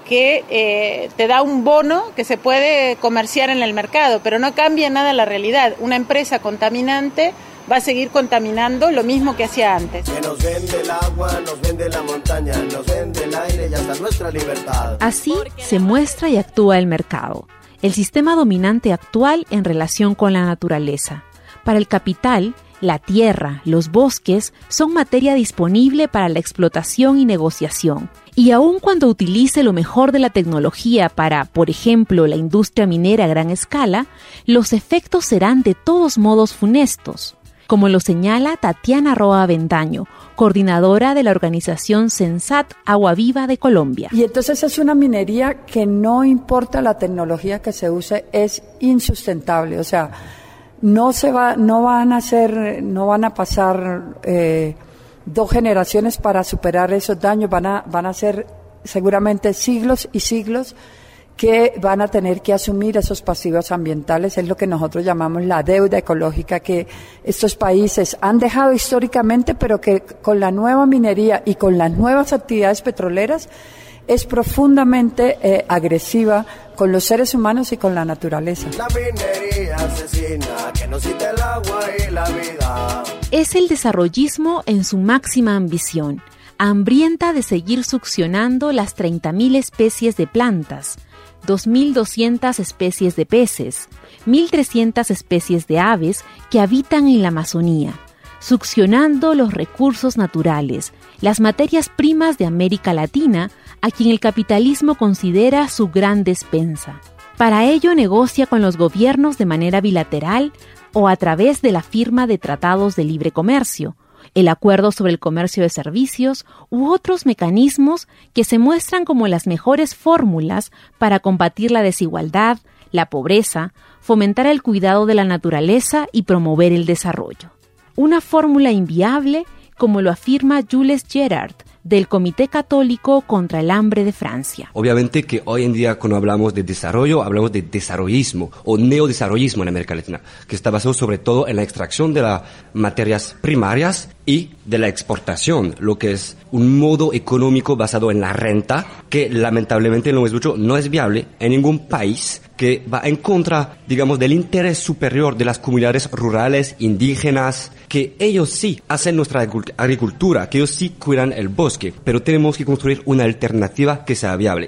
que te da un bono que se puede comerciar en el mercado, pero no cambia nada la realidad. Una empresa contaminante va a seguir contaminando lo mismo que hacía antes. Que nos vende el agua, nos vende la montaña, nos vende el aire y hasta nuestra libertad. Así se muestra y actúa el mercado, el sistema dominante actual en relación con la naturaleza. Para el capital, la tierra, los bosques son materia disponible para la explotación y negociación. Y aun cuando utilice lo mejor de la tecnología para, por ejemplo, la industria minera a gran escala, los efectos serán de todos modos funestos, como lo señala Tatiana Roa Avendaño, coordinadora de la organización Sensat Agua Viva de Colombia. Y entonces es una minería que no importa la tecnología que se use, es insustentable. O sea, no van a pasar 2 generaciones para superar esos daños, van a ser seguramente siglos y siglos que van a tener que asumir esos pasivos ambientales. Es lo que nosotros llamamos la deuda ecológica que estos países han dejado históricamente, pero que con la nueva minería y con las nuevas actividades petroleras es profundamente agresiva con los seres humanos y con la naturaleza. La minería asesina, que nos quita el agua y la vida. Es el desarrollismo en su máxima ambición, hambrienta de seguir succionando las 30.000 especies de plantas, 2.200 especies de peces, 1.300 especies de aves que habitan en la Amazonía, succionando los recursos naturales, las materias primas de América Latina, a quien el capitalismo considera su gran despensa. Para ello negocia con los gobiernos de manera bilateral o a través de la firma de tratados de libre comercio, el acuerdo sobre el comercio de servicios u otros mecanismos que se muestran como las mejores fórmulas para combatir la desigualdad, la pobreza, fomentar el cuidado de la naturaleza y promover el desarrollo. Una fórmula inviable, como lo afirma Jules Gerard, del Comité Católico contra el Hambre de Francia. Obviamente que hoy en día cuando hablamos de desarrollo, hablamos de desarrollismo o neodesarrollismo en América Latina, que está basado sobre todo en la extracción de las materias primarias y de la exportación, lo que es un modo económico basado en la renta, que lamentablemente no es viable en ningún país, que va en contra, digamos, del interés superior de las comunidades rurales, indígenas, que ellos sí hacen nuestra agricultura, que ellos sí cuidan el bosque, pero tenemos que construir una alternativa que sea viable.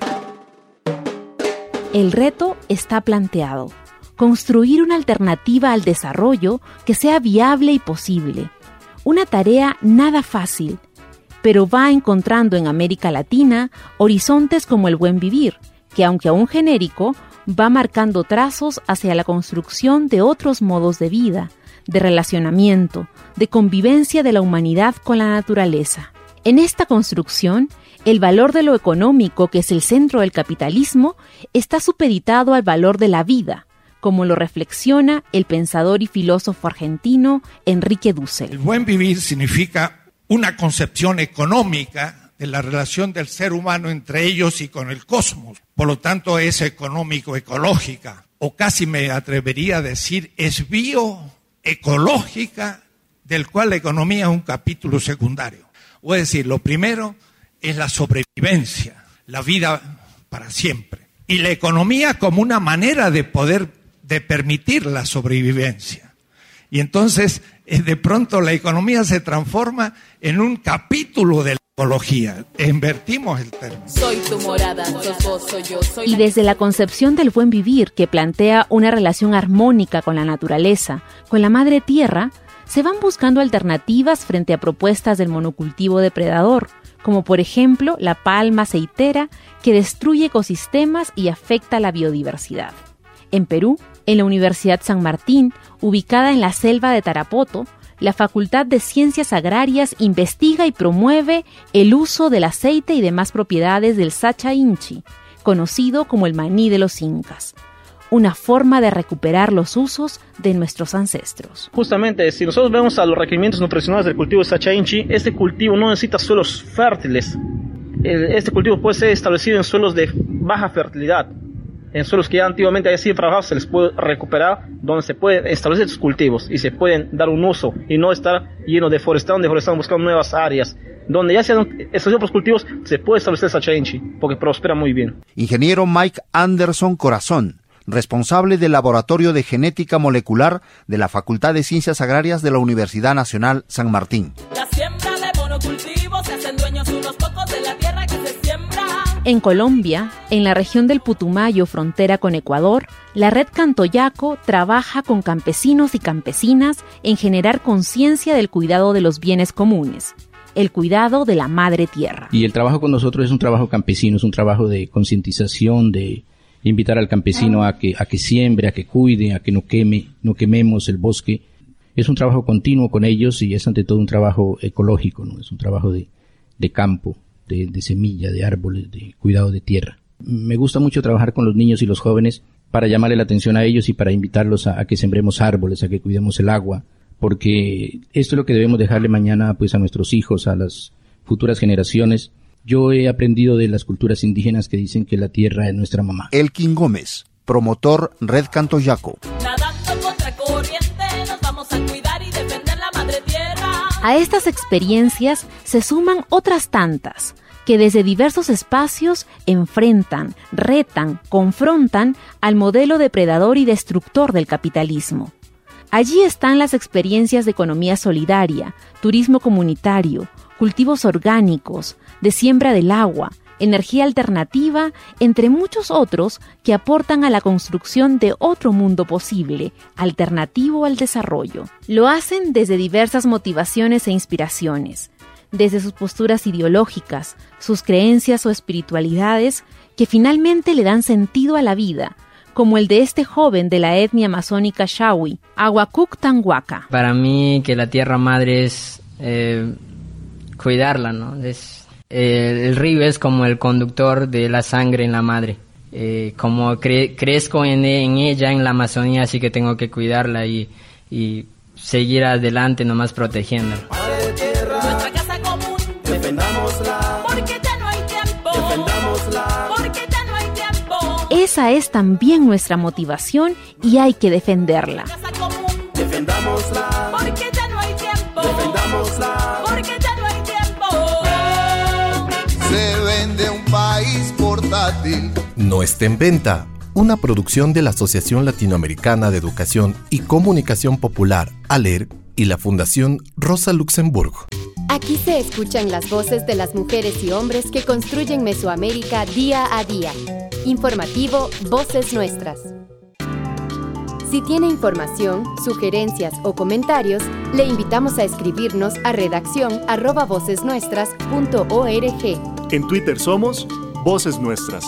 El reto está planteado: construir una alternativa al desarrollo que sea viable y posible. Una tarea nada fácil, pero va encontrando en América Latina horizontes como el buen vivir, que aunque aún genérico, va marcando trazos hacia la construcción de otros modos de vida, de relacionamiento, de convivencia de la humanidad con la naturaleza. En esta construcción, el valor de lo económico, que es el centro del capitalismo, está supeditado al valor de la vida, como lo reflexiona el pensador y filósofo argentino Enrique Dussel. El buen vivir significa una concepción económica de la relación del ser humano entre ellos y con el cosmos. Por lo tanto, es económico-ecológica, o casi me atrevería a decir es bioecológica, del cual la economía es un capítulo secundario. O es decir, lo primero es la sobrevivencia, la vida para siempre. Y la economía como una manera de permitir la sobrevivencia. Y entonces, de pronto la economía se transforma en un capítulo de la ecología. Invertimos el término. Soy tu morada, sos vos, soy yo, soy... Y desde la concepción del buen vivir, que plantea una relación armónica con la naturaleza, con la madre tierra, se van buscando alternativas frente a propuestas del monocultivo depredador, como por ejemplo la palma aceitera, que destruye ecosistemas y afecta la biodiversidad. En Perú, en la Universidad San Martín, ubicada en la selva de Tarapoto, la Facultad de Ciencias Agrarias investiga y promueve el uso del aceite y demás propiedades del sacha inchi, conocido como el maní de los incas, una forma de recuperar los usos de nuestros ancestros. Justamente, si nosotros vemos a los requerimientos nutricionales del cultivo de sacha inchi, este cultivo no necesita suelos fértiles. Este cultivo puede ser establecido en suelos de baja fertilidad. En suelos que ya antiguamente hayan sido trabajados se les puede recuperar, donde se pueden establecer estos cultivos y se pueden dar un uso y no estar lleno de deforestación buscando nuevas áreas. Donde ya se han establecido los cultivos, se puede establecer sacha inchi, porque prospera muy bien. Ingeniero Mike Anderson Corazón, responsable del Laboratorio de Genética Molecular de la Facultad de Ciencias Agrarias de la Universidad Nacional San Martín. La siembra de monocultivos se hacen dueños unos pocos de la tierra que se siembra. En Colombia, en la región del Putumayo, frontera con Ecuador, la Red Cantoyaco trabaja con campesinos y campesinas en generar conciencia del cuidado de los bienes comunes, el cuidado de la madre tierra. Y el trabajo con nosotros es un trabajo campesino, es un trabajo de concientización, de invitar al campesino a que siembre, a que cuide, a que no quememos el bosque. Es un trabajo continuo con ellos y es ante todo un trabajo ecológico, ¿no? Es un trabajo de campo. De semilla, de árboles, de cuidado de tierra. Me gusta mucho trabajar con los niños y los jóvenes para llamarle la atención a ellos y para invitarlos a que sembremos árboles, a que cuidemos el agua, porque esto es lo que debemos dejarle mañana pues a nuestros hijos, a las futuras generaciones, Yo he aprendido de las culturas indígenas que dicen que la tierra es nuestra mamá. Elkin Gómez, promotor Red Cantoyaco. Nadando contra corriente, nos vamos a cuidar y defender la madre tierra. A estas experiencias se suman otras tantas que desde diversos espacios enfrentan, retan, confrontan al modelo depredador y destructor del capitalismo. Allí están las experiencias de economía solidaria, turismo comunitario, cultivos orgánicos, de siembra del agua, energía alternativa, entre muchos otros que aportan a la construcción de otro mundo posible, alternativo al desarrollo. Lo hacen desde diversas motivaciones e inspiraciones, desde sus posturas ideológicas, sus creencias o espiritualidades que finalmente le dan sentido a la vida, como el de este joven de la etnia amazónica Shawi, Aguacuc Tanhuaca. Para mí que la tierra madre es cuidarla, ¿no? El río es como el conductor de la sangre en la madre. Como crezco en ella, en la Amazonía, así que tengo que cuidarla y seguir adelante nomás protegiéndola. Nuestra casa común, defendámosla, porque ya no hay tiempo, defendámosla, porque ya no hay tiempo. Esa es también nuestra motivación y hay que defenderla. Defendámosla, porque ya no hay tiempo, defendámosla, porque ya no hay tiempo. Se vende un país portátil. No está en venta. Una producción de la Asociación Latinoamericana de Educación y Comunicación Popular, ALER, y la Fundación Rosa Luxemburg. Aquí se escuchan las voces de las mujeres y hombres que construyen Mesoamérica día a día. Informativo Voces Nuestras. Si tiene información, sugerencias o comentarios, le invitamos a escribirnos a redacción@vocesnuestras.org. En Twitter somos Voces Nuestras.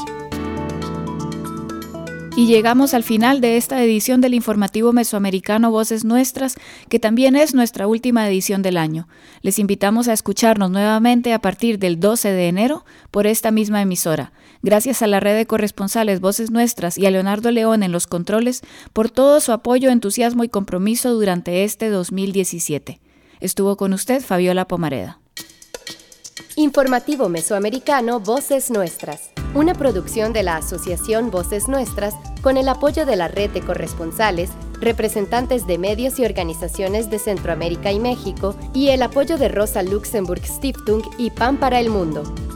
Y llegamos al final de esta edición del informativo mesoamericano Voces Nuestras, que también es nuestra última edición del año. Les invitamos a escucharnos nuevamente a partir del 12 de enero por esta misma emisora. Gracias a la red de corresponsales Voces Nuestras y a Leonardo León en los controles por todo su apoyo, entusiasmo y compromiso durante este 2017. Estuvo con usted Fabiola Pomareda. Informativo Mesoamericano Voces Nuestras, una producción de la Asociación Voces Nuestras con el apoyo de la red de corresponsales, representantes de medios y organizaciones de Centroamérica y México y el apoyo de Rosa Luxemburg Stiftung y Pan para el Mundo.